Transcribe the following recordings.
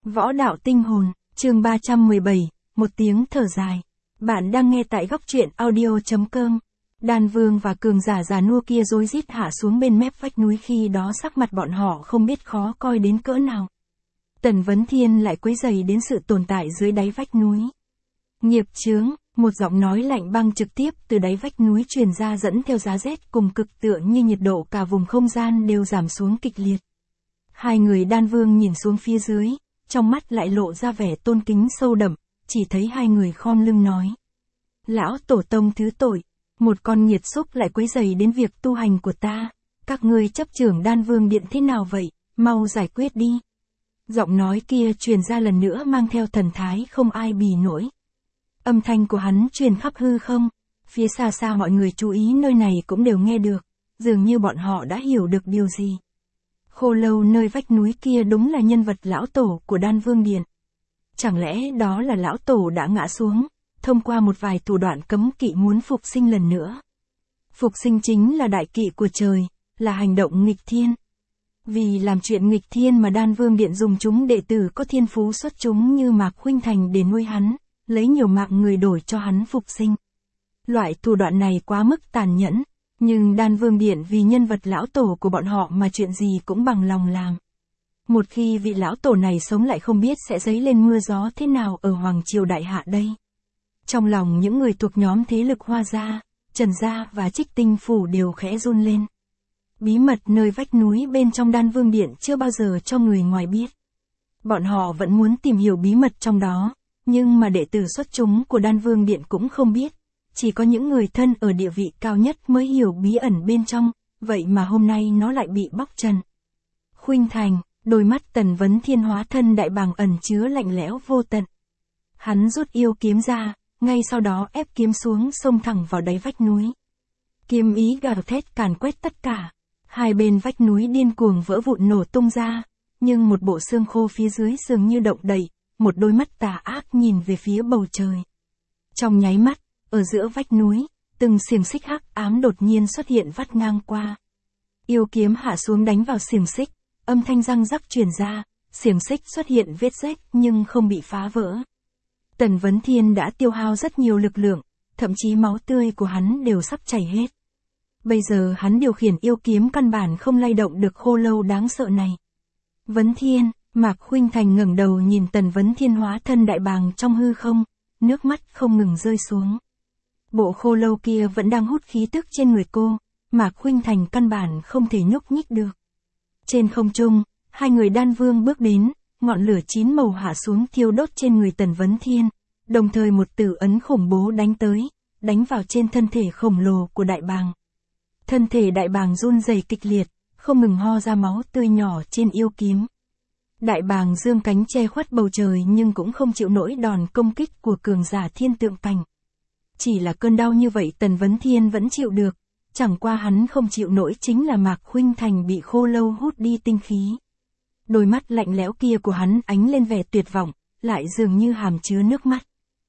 Võ đạo tinh hồn, chương 317, một tiếng thở dài. Bạn đang nghe tại góc truyện audio.com. Đan Vương và cường giả già nua kia rối rít hạ xuống bên mép vách núi, khi đó sắc mặt bọn họ không biết khó coi đến cỡ nào. Tần Vấn Thiên lại quấy rầy đến sự tồn tại dưới đáy vách núi. Nghiệp chướng, một giọng nói lạnh băng trực tiếp từ đáy vách núi truyền ra, dẫn theo giá rét cùng cực, tựa như nhiệt độ cả vùng không gian đều giảm xuống kịch liệt. Hai người Đan Vương nhìn xuống phía dưới, trong mắt lại lộ ra vẻ tôn kính sâu đậm, chỉ thấy hai người khom lưng nói: Lão tổ tông thứ tội, một con nghiệt xúc lại quấy rầy đến việc tu hành của ta, các ngươi chấp trưởng Đan Vương Điện thế nào vậy, mau giải quyết đi. Giọng nói kia truyền ra lần nữa mang theo thần thái không ai bì nổi. Âm thanh của hắn truyền khắp hư không, phía xa xa mọi người chú ý nơi này cũng đều nghe được, dường như bọn họ đã hiểu được điều gì. Khô Lâu nơi vách núi kia đúng là nhân vật lão tổ của Đan Vương Điện. Chẳng lẽ đó là lão tổ đã ngã xuống, thông qua một vài thủ đoạn cấm kỵ muốn phục sinh lần nữa. Phục sinh chính là đại kỵ của trời, là hành động nghịch thiên. Vì làm chuyện nghịch thiên mà Đan Vương Điện dùng chúng đệ tử có thiên phú xuất chúng như Mạc Khuynh Thành để nuôi hắn, lấy nhiều mạng người đổi cho hắn phục sinh. Loại thủ đoạn này quá mức tàn nhẫn, nhưng Đan Vương Điện vì nhân vật lão tổ của bọn họ mà chuyện gì cũng bằng lòng làm. Một khi vị lão tổ này sống lại, không biết sẽ dấy lên mưa gió thế nào ở Hoàng Triều Đại Hạ đây. Trong lòng những người thuộc nhóm thế lực Hoa Gia, Trần Gia và Trích Tinh Phủ đều khẽ run lên. Bí mật nơi vách núi bên trong Đan Vương Điện chưa bao giờ cho người ngoài biết. Bọn họ vẫn muốn tìm hiểu bí mật trong đó, nhưng mà đệ tử xuất chúng của Đan Vương Điện cũng không biết. Chỉ có những người thân ở địa vị cao nhất mới hiểu bí ẩn bên trong, vậy mà hôm nay nó lại bị bóc trần. Khuynh Thành, đôi mắt Tần Vấn Thiên hóa thân đại bàng ẩn chứa lạnh lẽo vô tận. Hắn rút yêu kiếm ra, ngay sau đó ép kiếm xuống, xông thẳng vào đáy vách núi. Kiếm ý gào thét càn quét tất cả. Hai bên vách núi điên cuồng vỡ vụn nổ tung ra, nhưng một bộ xương khô phía dưới dường như động đậy, một đôi mắt tà ác nhìn về phía bầu trời. Trong nháy mắt, ở giữa vách núi, từng xiềng xích hắc ám đột nhiên xuất hiện vắt ngang qua. Yêu kiếm hạ xuống đánh vào xiềng xích, âm thanh răng rắc truyền ra, xiềng xích xuất hiện vết rách nhưng không bị phá vỡ. Tần Vấn Thiên đã tiêu hao rất nhiều lực lượng, thậm chí máu tươi của hắn đều sắp chảy hết. Bây giờ hắn điều khiển yêu kiếm căn bản không lay động được khô lâu đáng sợ này. Vấn Thiên, Mạc Khuynh Thành ngẩng đầu nhìn Tần Vấn Thiên hóa thân đại bàng trong hư không, nước mắt không ngừng rơi xuống. Bộ khô lâu kia vẫn đang hút khí tức trên người cô, Mạc Khuynh Thành căn bản không thể nhúc nhích được. Trên không trung, hai người Đan Vương bước đến, ngọn lửa chín màu hạ xuống thiêu đốt trên người Tần Vấn Thiên, đồng thời một tử ấn khủng bố đánh tới, đánh vào trên thân thể khổng lồ của đại bàng. Thân thể đại bàng run rẩy kịch liệt, không ngừng ho ra máu tươi nhỏ trên yêu kiếm. Đại bàng dương cánh che khuất bầu trời nhưng cũng không chịu nổi đòn công kích của cường giả thiên tượng cảnh. Chỉ là cơn đau như vậy Tần Vấn Thiên vẫn chịu được, chẳng qua hắn không chịu nổi chính là Mạc Khuynh Thành bị khô lâu hút đi tinh khí. Đôi mắt lạnh lẽo kia của hắn ánh lên vẻ tuyệt vọng, lại dường như hàm chứa nước mắt.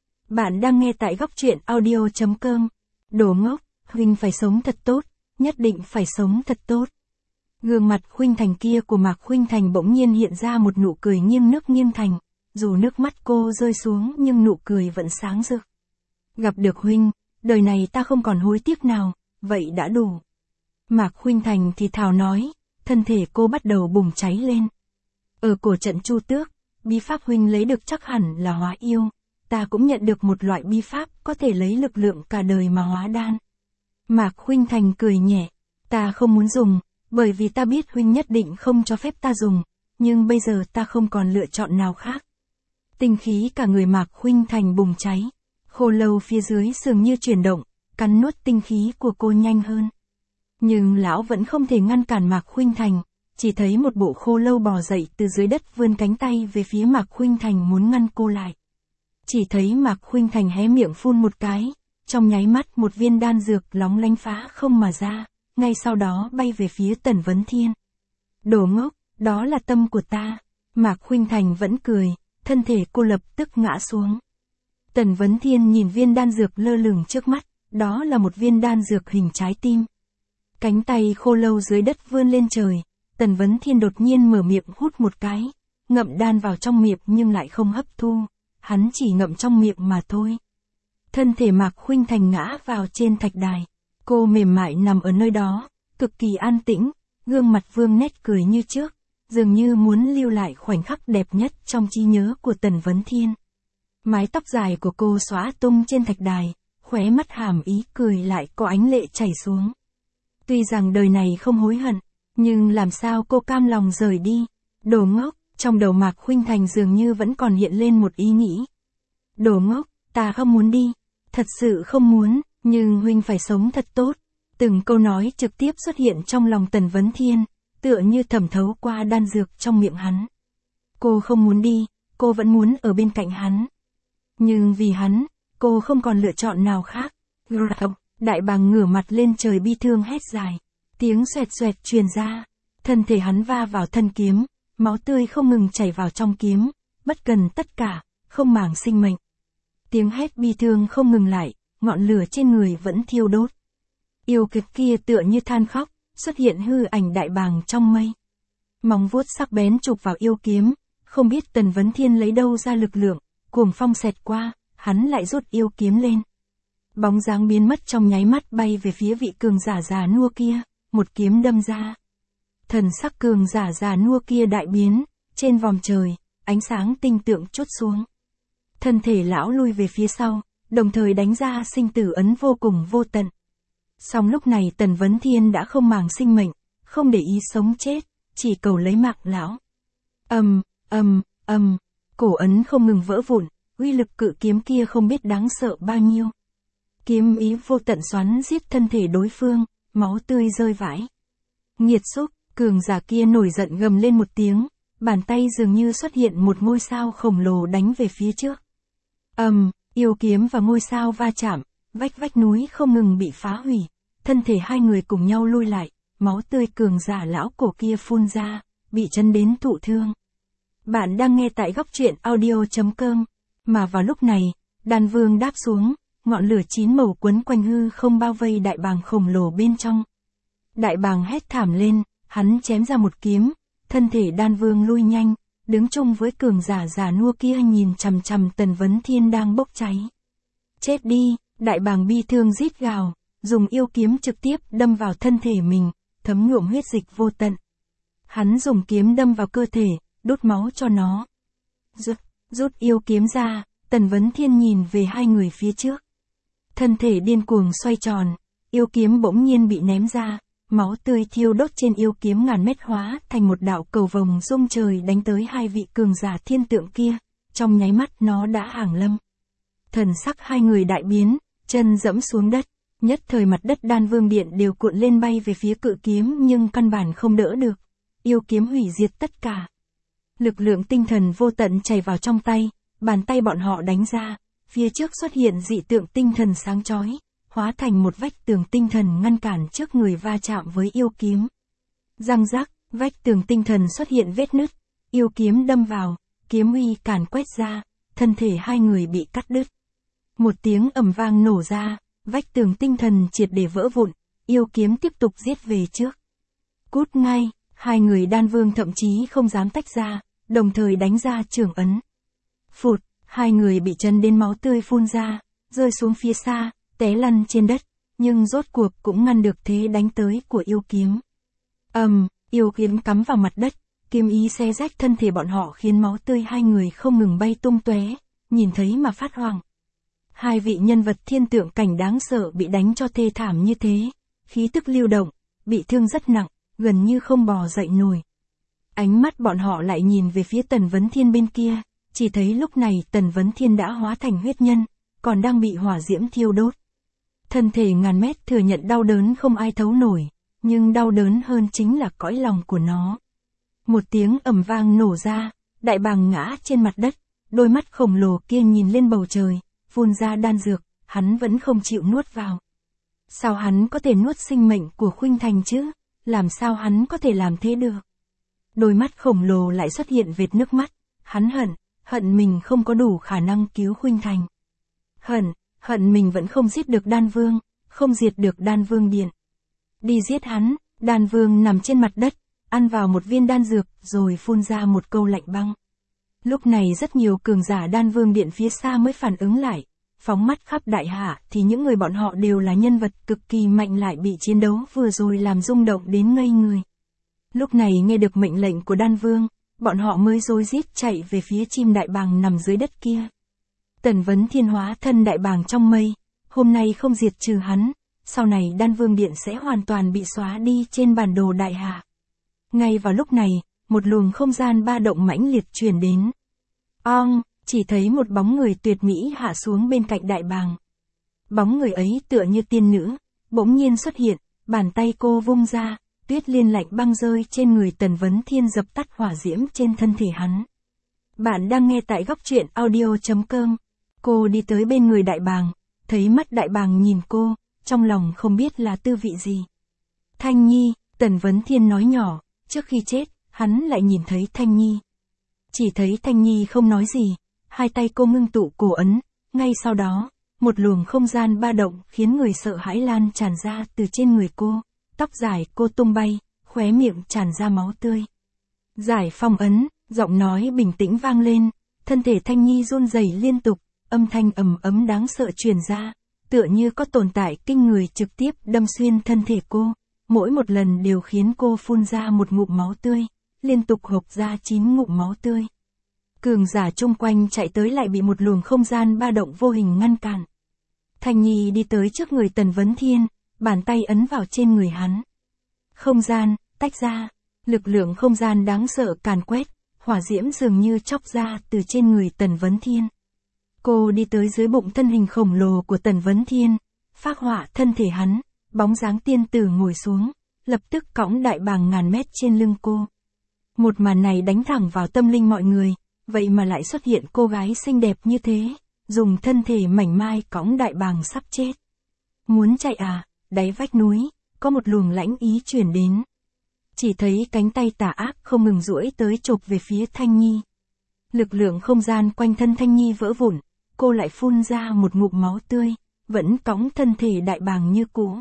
Bạn đang nghe tại góc truyện audio.com. Đồ ngốc, huynh phải sống thật tốt, nhất định phải sống thật tốt. Gương mặt Khuynh Thành kia của Mạc Khuynh Thành bỗng nhiên hiện ra một nụ cười nghiêng nước nghiêng thành, dù nước mắt cô rơi xuống nhưng nụ cười vẫn sáng rực. Gặp được huynh, đời này ta không còn hối tiếc nào, vậy đã đủ. Mạc Khuynh Thành thì thào nói, thân thể cô bắt đầu bùng cháy lên. Ở cổ trận Chu Tước, bí pháp huynh lấy được chắc hẳn là hóa yêu, ta cũng nhận được một loại bí pháp có thể lấy lực lượng cả đời mà hóa đan. Mạc Khuynh Thành cười nhẹ, ta không muốn dùng, bởi vì ta biết huynh nhất định không cho phép ta dùng, nhưng bây giờ ta không còn lựa chọn nào khác. Tinh khí cả người Mạc Khuynh Thành bùng cháy, khô lâu phía dưới dường như chuyển động, cắn nuốt tinh khí của cô nhanh hơn. Nhưng lão vẫn không thể ngăn cản Mạc Khuynh Thành, chỉ thấy một bộ khô lâu bò dậy từ dưới đất, vươn cánh tay về phía Mạc Khuynh Thành muốn ngăn cô lại. Chỉ thấy Mạc Khuynh Thành hé miệng phun một cái, trong nháy mắt một viên đan dược lóng lánh phá không mà ra, ngay sau đó bay về phía Tần Vấn Thiên. Đồ ngốc, đó là tâm của ta. Mạc Khuynh Thành vẫn cười, thân thể cô lập tức ngã xuống. Tần Vấn Thiên nhìn viên đan dược lơ lửng trước mắt, đó là một viên đan dược hình trái tim. Cánh tay khô lâu dưới đất vươn lên trời, Tần Vấn Thiên đột nhiên mở miệng hút một cái, ngậm đan vào trong miệng nhưng lại không hấp thu, hắn chỉ ngậm trong miệng mà thôi. Thân thể Mạc Khuynh Thành ngã vào trên thạch đài, cô mềm mại nằm ở nơi đó, cực kỳ an tĩnh, gương mặt vương nét cười như trước, dường như muốn lưu lại khoảnh khắc đẹp nhất trong trí nhớ của Tần Vấn Thiên. Mái tóc dài của cô xõa tung trên thạch đài, khóe mắt hàm ý cười lại có ánh lệ chảy xuống. Tuy rằng đời này không hối hận, nhưng làm sao cô cam lòng rời đi? Đồ ngốc, trong đầu Mạc Khuynh Thành dường như vẫn còn hiện lên một ý nghĩ. Đồ ngốc, ta không muốn đi, thật sự không muốn, nhưng huynh phải sống thật tốt. Từng câu nói trực tiếp xuất hiện trong lòng Tần Vấn Thiên, tựa như thẩm thấu qua đan dược trong miệng hắn. Cô không muốn đi, cô vẫn muốn ở bên cạnh hắn. Nhưng vì hắn, cô không còn lựa chọn nào khác. Đại bàng ngửa mặt lên trời bi thương hét dài. Tiếng xoẹt xoẹt truyền ra. Thân thể hắn va vào thân kiếm, máu tươi không ngừng chảy vào trong kiếm, bất cần tất cả, không màng sinh mệnh. Tiếng hét bi thương không ngừng lại, ngọn lửa trên người vẫn thiêu đốt. Yêu kiệt kia tựa như than khóc, xuất hiện hư ảnh đại bàng trong mây. Móng vuốt sắc bén chụp vào yêu kiếm, không biết Tần Vấn Thiên lấy đâu ra lực lượng, cuồng phong xẹt qua, hắn lại rút yêu kiếm lên. Bóng dáng biến mất trong nháy mắt bay về phía vị cường giả già nua kia, một kiếm đâm ra. Thần sắc cường giả già nua kia đại biến, trên vòm trời, ánh sáng tinh tượng trút xuống. Thân thể lão lui về phía sau, đồng thời đánh ra sinh tử ấn vô cùng vô tận. Song lúc này Tần Vấn Thiên đã không màng sinh mệnh, không để ý sống chết, chỉ cầu lấy mạng lão. Cổ ấn không ngừng vỡ vụn, uy lực cự kiếm kia không biết đáng sợ bao nhiêu. Kiếm ý vô tận xoắn giết thân thể đối phương, máu tươi rơi vãi. Nghiệt xúc, cường giả kia nổi giận gầm lên một tiếng, bàn tay dường như xuất hiện một ngôi sao khổng lồ đánh về phía trước. Yêu kiếm và ngôi sao va chạm, vách núi không ngừng bị phá hủy, thân thể hai người cùng nhau lui lại, máu tươi cường giả lão cổ kia phun ra, bị chấn đến thụ thương. Bạn đang nghe tại góc truyện audio.com, mà vào lúc này, đan vương đáp xuống, ngọn lửa chín màu quấn quanh hư không bao vây đại bàng khổng lồ bên trong. Đại bàng hét thảm lên, hắn chém ra một kiếm, thân thể đan vương lui nhanh, đứng chung với cường giả già nua kia nhìn chằm chằm Tần Vấn Thiên đang bốc cháy. Chết đi, đại bàng bi thương rít gào, dùng yêu kiếm trực tiếp đâm vào thân thể mình, thấm nhuộm huyết dịch vô tận. Hắn dùng kiếm đâm vào cơ thể, đốt máu cho nó. Rút yêu kiếm ra, Tần Vấn Thiên nhìn về hai người phía trước. Thân thể điên cuồng xoay tròn, yêu kiếm bỗng nhiên bị ném ra, máu tươi thiêu đốt trên yêu kiếm ngàn mét hóa thành một đạo cầu vồng rung trời đánh tới hai vị cường giả thiên tượng kia, trong nháy mắt nó đã hàng lâm. Thần sắc hai người đại biến, chân dẫm xuống đất, nhất thời mặt đất đan vương điện đều cuộn lên bay về phía cự kiếm nhưng căn bản không đỡ được. Yêu kiếm hủy diệt tất cả. Lực lượng tinh thần vô tận chảy vào trong tay, bàn tay bọn họ đánh ra, phía trước xuất hiện dị tượng tinh thần sáng chói, hóa thành một vách tường tinh thần ngăn cản trước người va chạm với yêu kiếm. Răng rắc, vách tường tinh thần xuất hiện vết nứt, yêu kiếm đâm vào, kiếm uy càn quét ra, thân thể hai người bị cắt đứt. Một tiếng ầm vang nổ ra, vách tường tinh thần triệt để vỡ vụn, yêu kiếm tiếp tục giết về trước. Cút ngay, hai người đan vương thậm chí không dám tách ra, đồng thời đánh ra trường ấn. Phụt, hai người bị chấn đến máu tươi phun ra, rơi xuống phía xa, té lăn trên đất, nhưng rốt cuộc cũng ngăn được thế đánh tới của yêu kiếm. Yêu kiếm cắm vào mặt đất, kiếm ý xé rách thân thể bọn họ khiến máu tươi hai người không ngừng bay tung tóe, nhìn thấy mà phát hoảng. Hai vị nhân vật thiên tượng cảnh đáng sợ bị đánh cho thê thảm như thế, khí tức lưu động, bị thương rất nặng, gần như không bò dậy nổi. Ánh mắt bọn họ lại nhìn về phía Tần Vấn Thiên bên kia, chỉ thấy lúc này Tần Vấn Thiên đã hóa thành huyết nhân, còn đang bị hỏa diễm thiêu đốt. Thân thể ngàn mét thừa nhận đau đớn không ai thấu nổi, nhưng đau đớn hơn chính là cõi lòng của nó. Một tiếng ầm vang nổ ra, đại bàng ngã trên mặt đất, đôi mắt khổng lồ kia nhìn lên bầu trời, phun ra đan dược, hắn vẫn không chịu nuốt vào. Sao hắn có thể nuốt sinh mệnh của Khuynh Thành chứ? Làm sao hắn có thể làm thế được? Đôi mắt khổng lồ lại xuất hiện vệt nước mắt, hắn hận mình không có đủ khả năng cứu Khuynh Thành. Hận mình vẫn không giết được đan vương, không diệt được đan vương điện. Đi giết hắn, đan vương nằm trên mặt đất, ăn vào một viên đan dược rồi phun ra một câu lạnh băng. Lúc này rất nhiều cường giả Đan Vương Điện phía xa mới phản ứng lại, phóng mắt khắp đại hạ thì những người bọn họ đều là nhân vật cực kỳ mạnh lại bị chiến đấu vừa rồi làm rung động đến ngây người. Lúc này nghe được mệnh lệnh của Đan Vương, bọn họ mới rối rít chạy về phía chim đại bàng nằm dưới đất kia. Tần Vấn Thiên hóa thân đại bàng trong mây, hôm nay không diệt trừ hắn, sau này Đan Vương Điện sẽ hoàn toàn bị xóa đi trên bản đồ đại hạ. Ngay vào lúc này, một luồng không gian ba động mãnh liệt truyền đến. Chỉ thấy một bóng người tuyệt mỹ hạ xuống bên cạnh đại bàng. Bóng người ấy tựa như tiên nữ, bỗng nhiên xuất hiện, bàn tay cô vung ra, tuyết liên lạnh băng rơi trên người Tần Vấn Thiên dập tắt hỏa diễm trên thân thể hắn. Bạn đang nghe tại góc truyện audio.com. Cô đi tới bên người đại bàng, thấy mắt đại bàng nhìn cô, trong lòng không biết là tư vị gì. Thanh Nhi, Tần Vấn Thiên nói nhỏ, trước khi chết, hắn lại nhìn thấy Thanh Nhi. Chỉ thấy Thanh Nhi không nói gì, hai tay cô ngưng tụ cổ ấn, ngay sau đó, một luồng không gian ba động khiến người sợ hãi lan tràn ra từ trên người cô, tóc dài cô tung bay, khóe miệng tràn ra máu tươi. Giải phong ấn, giọng nói bình tĩnh vang lên, thân thể Thanh Nhi run rẩy liên tục, âm thanh ầm ấm đáng sợ truyền ra, tựa như có tồn tại kinh người trực tiếp đâm xuyên thân thể cô, mỗi một lần đều khiến cô phun ra một ngụm máu tươi, liên tục hộc ra 9 ngụm máu tươi. Cường giả chung quanh chạy tới lại bị một luồng không gian ba động vô hình ngăn cản. Thanh Nhi đi tới trước người Tần Vấn Thiên, bàn tay ấn vào trên người hắn. Không gian, tách ra, lực lượng không gian đáng sợ càn quét, hỏa diễm dường như chóc ra từ trên người Tần Vấn Thiên. Cô đi tới dưới bụng thân hình khổng lồ của Tần Vấn Thiên, phác họa thân thể hắn, bóng dáng tiên tử ngồi xuống, lập tức cõng đại bàng ngàn mét trên lưng cô. Một màn này đánh thẳng vào tâm linh mọi người, vậy mà lại xuất hiện cô gái xinh đẹp như thế, dùng thân thể mảnh mai cõng đại bàng sắp chết. Muốn chạy à, đáy vách núi, có một luồng lãnh ý truyền đến. Chỉ thấy cánh tay tà ác không ngừng duỗi tới chộp về phía Thanh Nhi. Lực lượng không gian quanh thân Thanh Nhi vỡ vụn, cô lại phun ra một ngụm máu tươi, vẫn cõng thân thể đại bàng như cũ.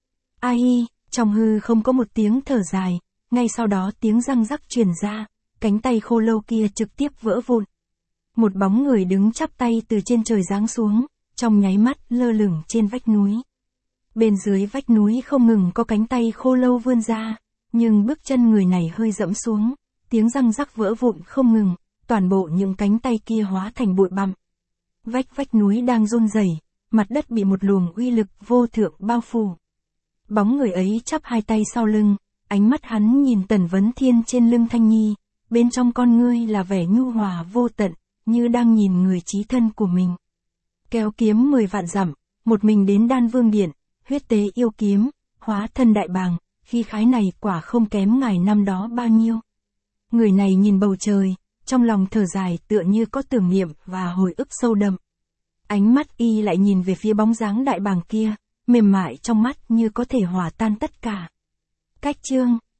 Ai, trong hư không có một tiếng thở dài, ngay sau đó tiếng răng rắc truyền ra, cánh tay khô lâu kia trực tiếp vỡ vụn. Một bóng người đứng chắp tay từ trên trời giáng xuống, trong nháy mắt lơ lửng trên vách núi. Bên dưới vách núi không ngừng có cánh tay khô lâu vươn ra, nhưng bước chân người này hơi dẫm xuống, tiếng răng rắc vỡ vụn không ngừng, toàn bộ những cánh tay kia hóa thành bụi bặm. Vách núi đang run rẩy, mặt đất bị một luồng uy lực vô thượng bao phủ. Bóng người ấy chắp hai tay sau lưng, ánh mắt hắn nhìn Tần Vấn Thiên trên lưng Thanh Nhi, bên trong con ngươi là vẻ nhu hòa vô tận, như đang nhìn người chí thân của mình. Kéo kiếm 10 vạn dặm, một mình đến Đan Vương Điện, huyết tế yêu kiếm, hóa thân đại bàng, khí khái này quả không kém ngài năm đó bao nhiêu. Người này nhìn bầu trời, trong lòng thở dài tựa như có tưởng niệm và hồi ức sâu đậm. Ánh mắt y lại nhìn về phía bóng dáng đại bàng kia, mềm mại trong mắt như có thể hòa tan tất cả. Cách chương